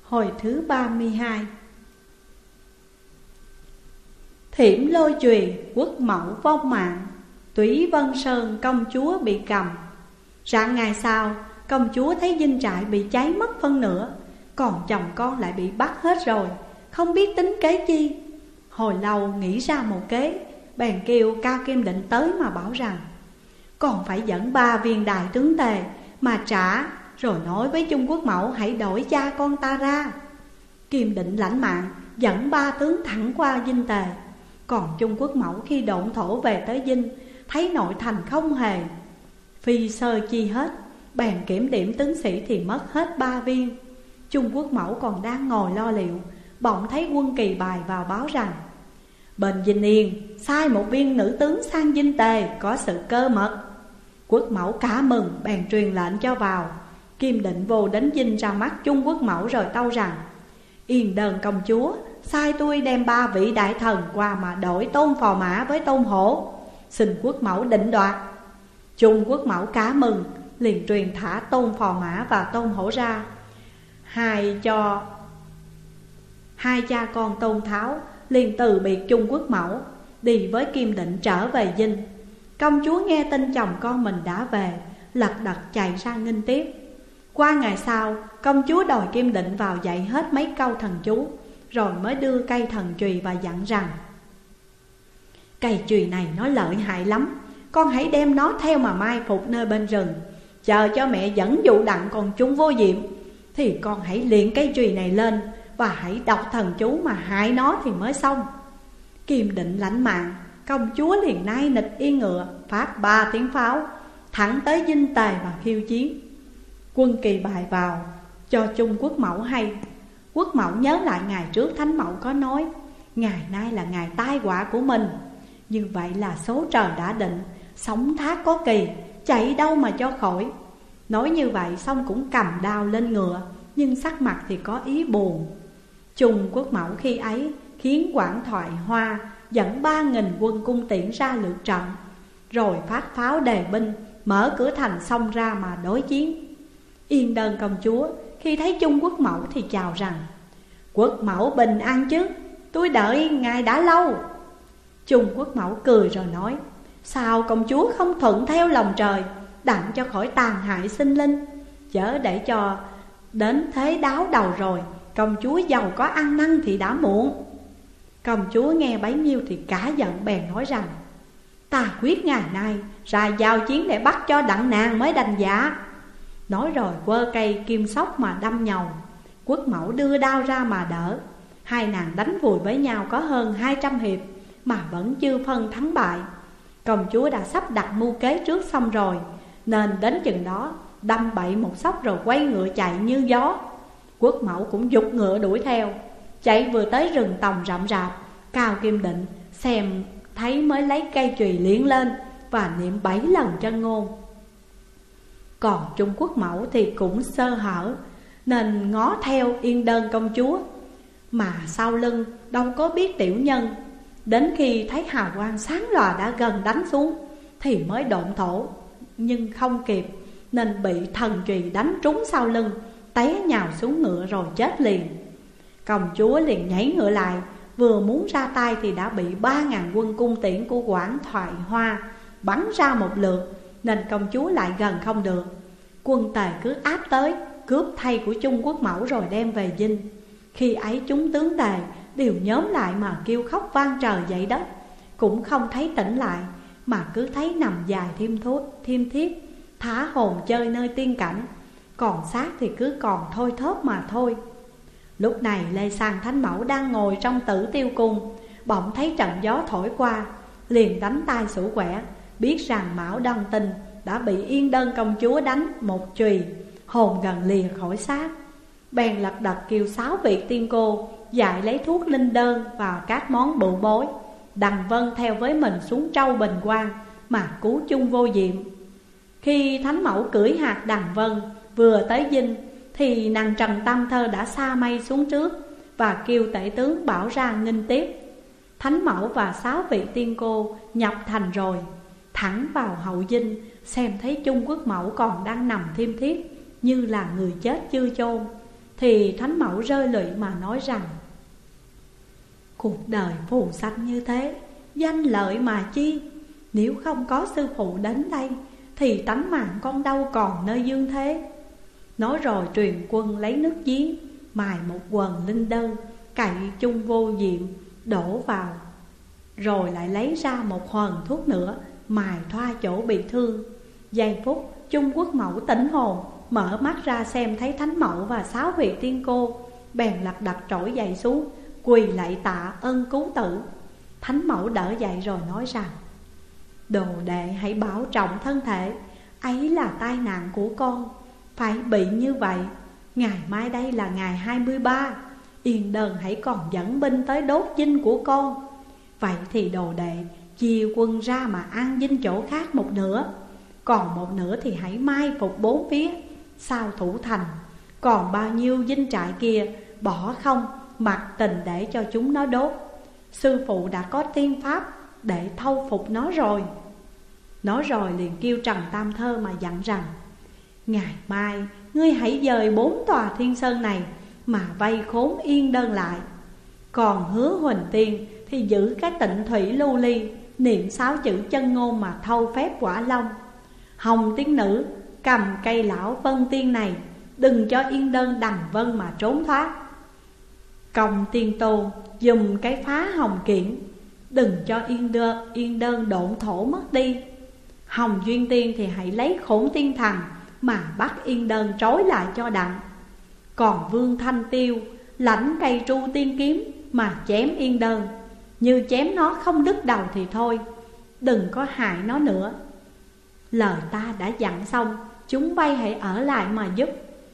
Hồi thứ 32. Thiểm lôi chùy quốc mẫu vong mạng, Túy Vân Sơn công chúa bị cầm. Rạng ngày sau, công chúa thấy dinh trại bị cháy mất phân nửa, còn chồng con lại bị bắt hết rồi, không biết tính kế chi. Hồi lâu nghĩ ra một kế, bèn kêu Cao Kim Định tới mà bảo rằng còn phải dẫn 3 viên đại tướng tề mà trả, rồi nói với Trung Quốc mẫu hãy đổi cha con ta ra. Kim Định lãnh mạng dẫn 3 tướng thẳng qua dinh tề. Còn Trung Quốc mẫu khi độn thổ về tới dinh, thấy nội thành không hề phi sơ chi hết, bèn kiểm điểm tướng sĩ thì mất hết 3 viên. Trung Quốc mẫu còn đang ngồi lo liệu, bỗng thấy Quân Kỳ Bài vào báo rằng bên Dinh Yên sai một viên nữ tướng sang dinh tề, có sự cơ mật. Quốc mẫu cả mừng, bèn truyền lệnh cho vào. Kim Định vô đến dinh ra mắt Trung Quốc mẫu rồi tâu rằng Yên Đơn công chúa sai tôi đem 3 vị đại thần qua mà đổi Tôn Phò Mã với Tôn Hổ, xin quốc mẫu định đoạt. Trung Quốc mẫu cả mừng, liền truyền thả Tôn Phò Mã và Tôn Hổ ra. Hai cha con Tôn Tháo liền từ biệt Trung Quốc mẫu, đi với Kim Định trở về dinh. Công chúa nghe tin chồng con mình đã về, lật đật chạy ra nghênh tiếp. Qua ngày sau, công chúa đòi Kim Định vào dạy hết mấy câu thần chú, rồi mới đưa cây thần chùy và dặn rằng cây chùy này nó lợi hại lắm, con hãy đem nó theo mà mai phục nơi bên rừng, chờ cho mẹ dẫn dụ đặng còn chúng vô diệm, thì con hãy luyện cây chùy này lên và hãy đọc thần chú mà hại nó thì mới xong. Kim Định lãnh mạng, công chúa liền nai nịch yên ngựa, phát 3 tiếng pháo, thẳng tới dinh tề và khiêu chiến. Quân Kỳ Bài vào cho Trung Quốc mẫu hay. Quốc mẫu nhớ lại ngày trước Thánh Mẫu có nói ngày nay là ngày tai họa của mình, như vậy là số trời đã định, sống thác có kỳ, chạy đâu mà cho khỏi. Nói như vậy xong cũng cầm đao lên ngựa, nhưng sắc mặt thì có ý buồn. Trung Quốc mẫu khi ấy khiến Quảng Thoại Hoa dẫn 3.000 quân cung tiễn ra lượt trận, rồi phát pháo đề binh, mở cửa thành xông ra mà đối chiến. Yên Đơn công chúa khi thấy Trung Quốc mẫu thì chào rằng quốc mẫu bình an chứ, tôi đợi ngài đã lâu. Trung Quốc mẫu cười rồi nói sao công chúa không thuận theo lòng trời, đặng cho khỏi tàn hại sinh linh, chớ để cho đến thế đáo đầu rồi công chúa giàu có ăn năn thì đã muộn. Công chúa nghe bấy nhiêu thì cả giận, bèn nói rằng ta quyết ngày nay ra giao chiến để bắt cho đặng nàng mới đành dạ. Nói rồi quơ cây kim sóc mà đâm nhầu. Quốc mẫu đưa đao ra mà đỡ. Hai nàng đánh vùi với nhau có hơn 200 hiệp mà vẫn chưa phân thắng bại. Công chúa đã sắp đặt mưu kế trước xong rồi, nên đến chừng đó đâm bậy một sóc rồi quay ngựa chạy như gió. Quốc mẫu cũng giục ngựa đuổi theo. Chạy vừa tới rừng tòng rậm rạp, Cao Kim Định xem thấy mới lấy cây chùy liễn lên và niệm 7 lần chân ngôn. Còn Trung Quốc mẫu thì cũng sơ hở, nên ngó theo Yên Đơn công chúa, mà sau lưng đâu có biết tiểu nhân. Đến khi thấy hào quang sáng lòa đã gần đánh xuống thì mới độn thổ, nhưng không kịp, nên bị thần chùy đánh trúng sau lưng, té nhào xuống ngựa rồi chết liền. Công chúa liền nhảy ngựa lại, vừa muốn ra tay thì đã bị 3.000 quân cung tiễn của Quảng Thoại Hoa bắn ra một lượt, nên công chúa lại gần không được. Quân tề cứ áp tới, cướp thay của Trung Quốc mẫu rồi đem về dinh. Khi ấy chúng tướng tề đều nhóm lại mà kêu khóc vang trời dậy đất, cũng không thấy tỉnh lại, mà cứ thấy nằm dài thiêm thiếp, thả hồn chơi nơi tiên cảnh, còn xác thì cứ còn thôi thóp mà thôi. Lúc này Lê Sang Thánh Mẫu đang ngồi trong Tử Tiêu Cung, bỗng thấy trận gió thổi qua, liền đánh tay sủ quẻ, biết rằng Mão Đăng Tinh đã bị Yên Đơn công chúa đánh một chùy, hồn gần lìa khỏi xác. Bèn lật đật kêu 6 vị tiên cô dạy lấy thuốc linh đơn và các món bựu bối. Đằng Vân theo với mình xuống Trâu Bình Quang mà cứu chung vô diệm. Khi Thánh Mẫu cưỡi hạt Đằng Vân vừa tới dinh thì nàng Trần Tam Thơ đã sa mây xuống trước và kêu tể tướng bảo ra nghênh tiếp. Thánh Mẫu và 6 vị tiên cô nhập thành rồi, thẳng vào hậu dinh, xem thấy Trung Quốc mẫu còn đang nằm thiêm thiếp như là người chết chưa chôn. thì Thánh Mẫu rơi lụy mà nói rằng: cuộc đời phù sanh như thế, danh lợi mà chi? Nếu không có sư phụ đến đây thì tánh mạng con đâu còn nơi dương thế. Nói rồi truyền quân lấy nước giếng, mài một quần linh đơn, cậy chung vô diệm đổ vào. Rồi lại lấy ra một hòn thuốc nữa, mài thoa chỗ bị thương. Giây phút Trung Quốc Mẫu tỉnh hồn, mở mắt ra xem thấy Thánh Mẫu và 6 vị tiên cô, bèn lật đật trỗi dậy xuống, quỳ lạy tạ ơn cứu tử. Thánh Mẫu đỡ dậy rồi nói rằng: đồ đệ hãy bảo trọng thân thể, ấy là tai nạn của con, phải bị như vậy. Ngày mai đây là ngày 23, Yên Đơn hãy còn dẫn binh tới đốt dinh của con. Vậy thì đồ đệ chia quân ra mà an dinh chỗ khác một nửa, còn một nửa thì hãy mai phục bốn phía sau thủ thành. Còn bao nhiêu dinh trại kia bỏ không, mặc tình để cho chúng nó đốt. Sư phụ đã có tiên pháp để thâu phục nó rồi. Nói rồi liền kêu Trần Tam Thơ mà dặn rằng: ngày mai ngươi hãy dời 4 tòa thiên sơn này mà vây khốn Yên Đơn lại. Còn Hứa Huỳnh Tiên thì giữ cái Tịnh Thủy Lưu Ly, niệm 6 chữ chân ngôn mà thâu phép Quả Long. Hồng Tiên Nữ cầm cây lão Vân Tiên này, đừng cho Yên Đơn đằng vân mà trốn thoát. Công Tiên Tôn dùng cái phá Hồng Kiện, đừng cho Yên Đơn độn thổ mất đi. Hồng Duyên Tiên thì hãy lấy Khổn Tiên Thần mà bắt Yên Đơn trói lại cho đặng. Còn Vương Thanh Tiêu lãnh cây Tru Tiên Kiếm mà chém Yên Đơn. Như chém nó không đứt đầu thì thôi, đừng có hại nó nữa. Lời ta đã dặn xong, chúng bay hãy ở lại mà giúp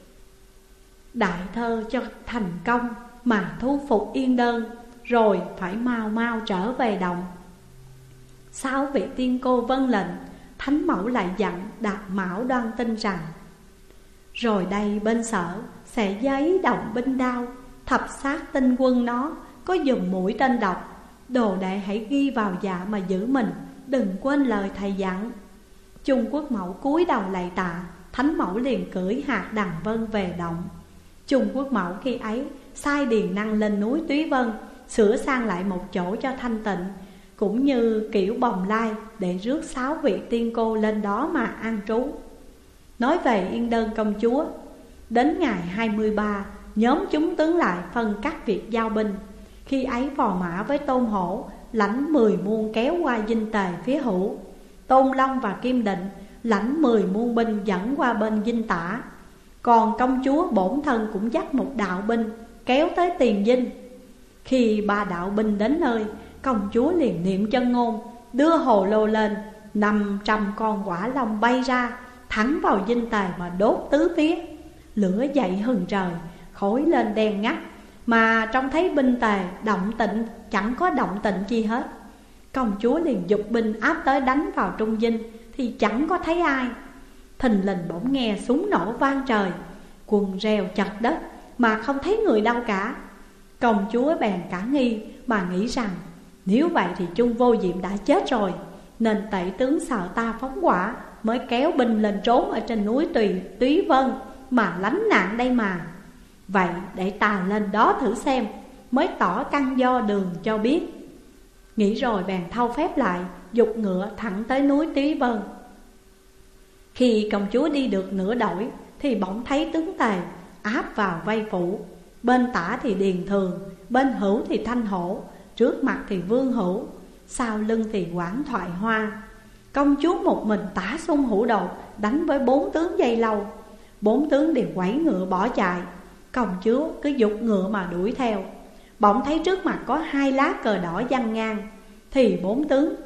Đại Thơ cho thành công mà thu phục Yên Đơn, rồi phải mau mau trở về động. 6 vị tiên cô vâng lệnh. Thánh Mẫu lại dặn Đạt Mão Đoan Tinh rằng: rồi đây bên sở sẽ giấy động binh đao, thập sát tinh quân nó có dùng mũi tên độc. Đồ đệ hãy ghi vào dạ mà giữ mình, đừng quên lời thầy dặn. Trung Quốc Mẫu cúi đầu lạy tạ. Thánh Mẫu liền cưỡi hạt đằng vân về động. Trung Quốc Mẫu khi ấy sai Điền Năng lên núi Túy Vân, sửa sang lại một chỗ cho thanh tịnh, cũng như kiểu bồng lai, để rước 6 vị tiên cô lên đó mà an trú. Nói về Yên Đơn công chúa, đến ngày 23, nhóm chúng tướng lại phân cắt việc giao binh. Khi ấy Phò Mã với Tôn Hổ lãnh 10 muôn kéo qua dinh Tề phía hữu. Tôn Long và Kim Định lãnh 10 muôn binh dẫn qua bên dinh Tả. Còn công chúa bổn thân cũng dắt một đạo binh kéo tới tiền dinh. Khi 3 đạo binh đến nơi, công chúa liền niệm chân ngôn, đưa hồ lô lên, 500 con quả long bay ra, thẳng vào dinh Tề mà đốt tứ phía. Lửa dậy hừng trời, khói lên đen ngắt, mà trông thấy binh Tề động tĩnh chẳng có động tĩnh chi hết. Công chúa liền giục binh áp tới đánh vào trung dinh, thì chẳng có thấy ai. Thình lình bỗng nghe súng nổ vang trời, quần reo chật đất mà không thấy người đâu cả. Công chúa bèn cả nghi mà nghĩ rằng nếu vậy thì Chung Vô Diệm đã chết rồi, nên tể tướng sợ ta phóng hỏa, mới kéo binh lên trốn ở trên núi Túy Vân mà lánh nạn đây mà. Vậy để ta lên đó thử xem, mới tỏ căn do đường cho biết. Nghĩ rồi bèn thâu phép lại, giục ngựa thẳng tới núi Túy Vân. Khi công chúa đi được nửa đổi thì bỗng thấy tướng Tề áp vào vây phủ. Bên tả thì Điền Thường, bên hữu thì Thanh Hổ, trước mặt thì Vương Hữu, sau lưng thì Quảng Thoại Hoa. Công chúa một mình tả xung hữu đột đánh với 4 tướng dây lâu. 4 tướng đều quẩy ngựa bỏ chạy. Công chúa cứ giục ngựa mà đuổi theo. Bỗng thấy trước mặt có 2 lá cờ đỏ giăng ngang, thì 4 tướng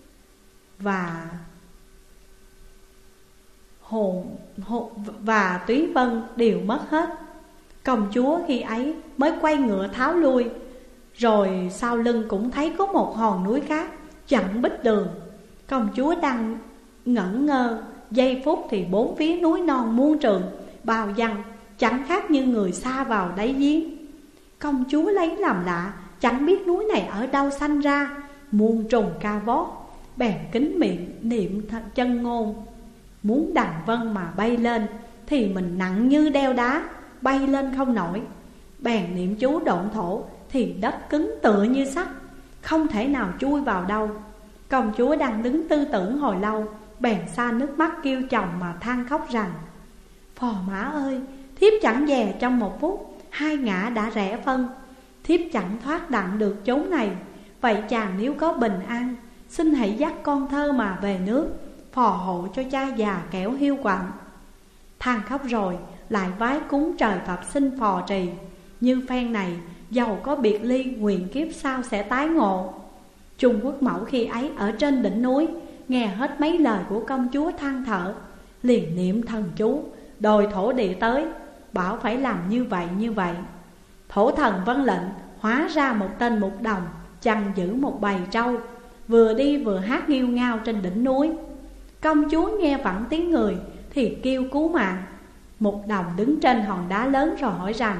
và Túy Vân đều mất hết. Công chúa khi ấy mới quay ngựa tháo lui. Rồi sau lưng cũng thấy có một hòn núi khác chặn bích đường. Công chúa đang ngẩn ngơ, giây phút thì 4 phía núi non muôn trường bao giăng, chẳng khác như người xa vào đáy giếng. Công chúa lấy làm lạ, chẳng biết núi này ở đâu sanh ra, muôn trùng ca vót. Bèn kính miệng niệm chân ngôn, muốn đằng vân mà bay lên thì mình nặng như đeo đá, bay lên không nổi. Bèn niệm chú độn thổ thì đất cứng tựa như sắt, không thể nào chui vào đâu. Công chúa đang đứng tư tưởng hồi lâu, bèn xa nước mắt kêu chồng mà than khóc rằng: Phò mã ơi, thiếp chẳng dè trong một phút, hai ngã đã rẽ phân. Thiếp chẳng thoát đặng được chốn này. Vậy chàng nếu có bình an, xin hãy dắt con thơ mà về nước, phò hộ cho cha già kẻo hiu quạnh. Than khóc rồi lại vái cúng trời Phật xin phò trì. Như phen này dầu có biệt ly, nguyện kiếp sau sẽ tái ngộ. Trung Quốc Mẫu khi ấy ở trên đỉnh núi, nghe hết mấy lời của công chúa than thở, liền niệm thần chú đòi thổ địa tới, bảo phải làm như vậy như vậy. Thổ thần vâng lệnh, hóa ra một tên mục đồng chăn giữ một bầy trâu, vừa đi vừa hát nghêu ngao trên đỉnh núi. Công chúa nghe vẳng tiếng người thì kêu cứu mạng. Mục đồng đứng trên hòn đá lớn rồi hỏi rằng: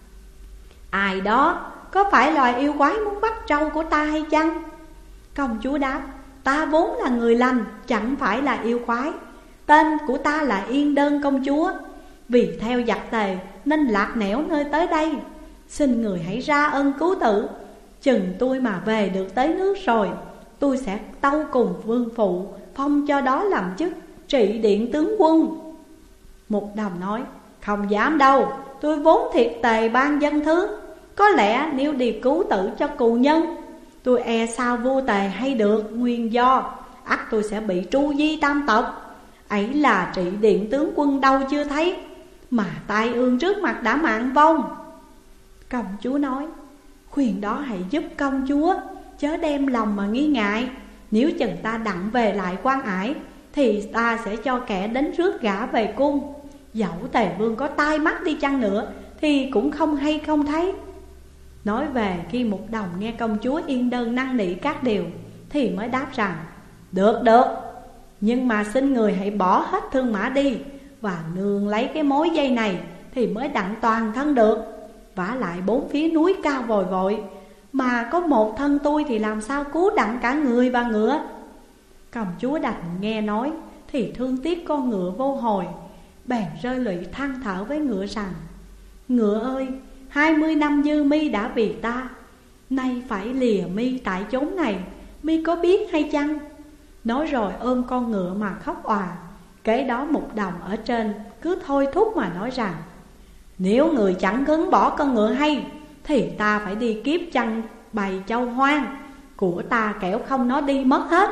Ai đó, có phải loài yêu quái muốn bắt trâu của ta hay chăng? Công chúa đáp: Ta vốn là người lành, chẳng phải là yêu quái. Tên của ta là Yên Đơn công chúa. Vì theo giặc Tề nên lạc nẻo nơi tới đây. Xin người hãy ra ân cứu tử. Chừng tôi mà về được tới nước rồi, tôi sẽ tâu cùng vương phụ, phong cho đó làm chức trị điện tướng quân. Mục đồng nói: Không dám đâu, tôi vốn thiệt Tề ban dân thứ. Có lẽ nếu đi cứu tử cho cù nhân, tôi e sao vua Tề hay được nguyên do, ắt tôi sẽ bị tru di tam tộc. Ấy là trị điện tướng quân đâu chưa thấy, mà tai ương trước mặt đã mạng vong. Công chúa nói: Khuyên đó hãy giúp công chúa, chớ đem lòng mà nghi ngại. Nếu chừng ta đặng về lại Quan Ải, thì ta sẽ cho kẻ đến rước gả về cung. Dẫu Tề vương có tai mắt đi chăng nữa, thì cũng không hay không thấy. Nói về khi Mục đồng nghe công chúa Yên Đơn năn nỉ các điều, thì mới đáp rằng: Được, nhưng mà xin người hãy bỏ hết thương mã đi, và nương lấy cái mối dây này thì mới đặng toàn thân được. Vả lại bốn phía núi cao vồi vội, mà có một thân tôi thì làm sao cứu đặng cả người và ngựa. Công chúa đành nghe nói thì thương tiếc con ngựa vô hồi, bèn rơi lụy than thở với ngựa rằng: Ngựa ơi, 20 năm dư mi đã vì ta, nay phải lìa mi tại chốn này, mi có biết hay chăng? Nói rồi ôm con ngựa mà khóc òa. Kế đó Mục đồng ở trên cứ thôi thúc mà nói rằng: Nếu người chẳng cứng bỏ con ngựa hay, thì ta phải đi kiếp chăn bầy châu hoang của ta, kẻo không nó đi mất hết.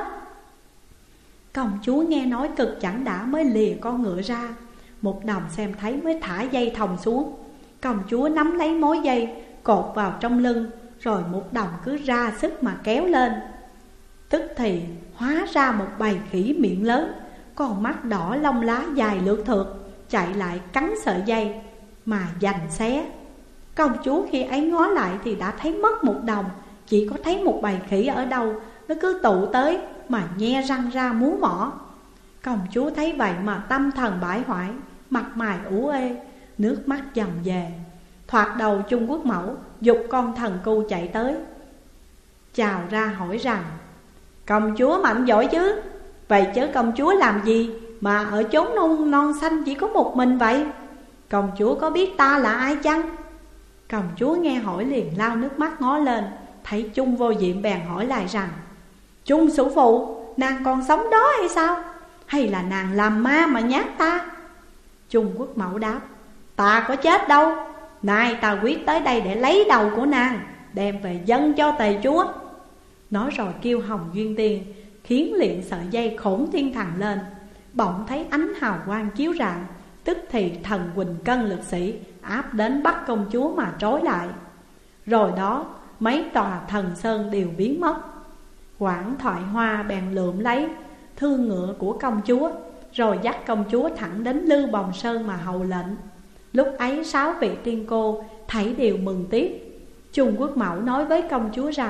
Công chúa nghe nói cực chẳng đã mới lìa con ngựa ra. Mục đồng xem thấy mới thả dây thòng xuống. Công chúa nắm lấy mối dây cột vào trong lưng, rồi Mục đồng cứ ra sức mà kéo lên. Tức thì hóa ra một bầy khỉ miệng lớn, con mắt đỏ lông lá dài lượt thượt, chạy lại cắn sợi dây mà giành xé. Công chúa khi ấy ngó lại thì đã thấy mất Mục đồng. Chỉ có thấy một bầy khỉ ở đâu nó cứ tụ tới mà nhe răng ra múa mỏ. Công chúa thấy vậy mà tâm thần bãi hoại, mặt mày ủ ê, nước mắt dầm về. Thoạt đầu Trung Quốc Mẫu giục con thần cu chạy tới, chào ra hỏi rằng: Công chúa mạnh giỏi chứ, vậy chớ công chúa làm gì mà ở chốn non xanh chỉ có một mình vậy? Công chúa có biết ta là ai chăng? Công chúa nghe hỏi liền lau nước mắt ngó lên, thấy Trung Vô Diệm bèn hỏi lại rằng: Trung sử phụ, nàng còn sống đó hay sao? Hay là nàng làm ma mà nhát ta? Trung Quốc Mẫu đáp: Ta có chết đâu, nay ta quyết tới đây để lấy đầu của nàng, đem về dâng cho Tề chúa. Nói rồi kêu Hồng Duyên Tiên khiến liền sợi dây Khổn Thiên Thần lên. Bỗng thấy ánh hào quang chiếu rạng, tức thì thần Quỳnh Cân lực sĩ áp đến bắt công chúa mà trói lại. Rồi đó mấy tòa thần sơn đều biến mất. Quảng Thoại Hoa bèn lượm lấy thương ngựa của công chúa, rồi dắt công chúa thẳng đến Lư Bồng Sơn mà hầu lệnh. Lúc ấy 6 vị tiên cô thảy đều mừng tiếc. Trung Quốc Mẫu nói với công chúa rằng: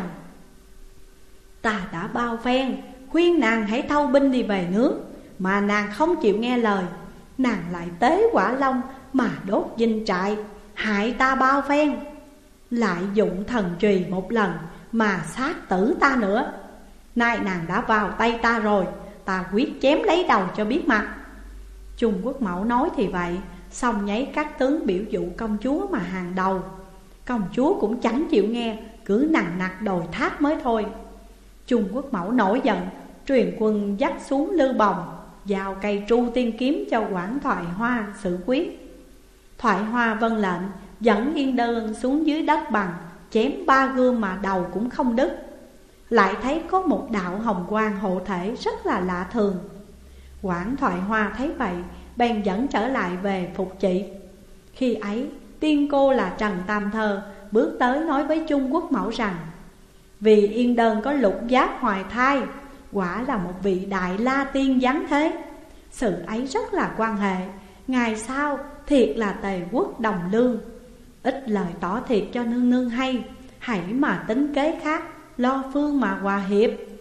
Ta đã bao phen khuyên nàng hãy thâu binh đi về nước, mà nàng không chịu nghe lời. Nàng lại tế Quả Long mà đốt dinh trại, hại ta bao phen, lại dụng thần trùy một lần mà sát tử ta nữa. Nay nàng đã vào tay ta rồi, ta quyết chém lấy đầu cho biết mặt. Trung Quốc Mẫu nói thì vậy, xong nháy các tướng biểu dụ công chúa mà hàng đầu. Công chúa cũng chẳng chịu nghe, cứ nằng nặc đòi thác mới thôi. Trung Quốc Mẫu nổi giận, truyền quân dắt xuống Lư Bồng, giao cây tru tiên kiếm cho Quản Thoại Hoa xử quyết. Thoại Hoa vâng lệnh, dẫn Yên Đơn xuống dưới đất bằng, chém 3 gươm mà đầu cũng không đứt. Lại thấy có một đạo hồng quang hộ thể rất là lạ thường. Quản Thoại Hoa thấy vậy, bèn dẫn trở lại về phục trị. Khi ấy tiên cô là Trần Tam Thơ bước tới nói với Trung Quốc Mẫu rằng: vì Yên Đơn có lục giác hoài thai, quả là một vị đại la tiên giáng thế. Sự ấy rất là quan hệ, ngày sau thiệt là Tề quốc đồng lương. Ít lời tỏ thiệt cho nương nương hay, hãy mà tính kế khác, lo phương mà hòa hiệp.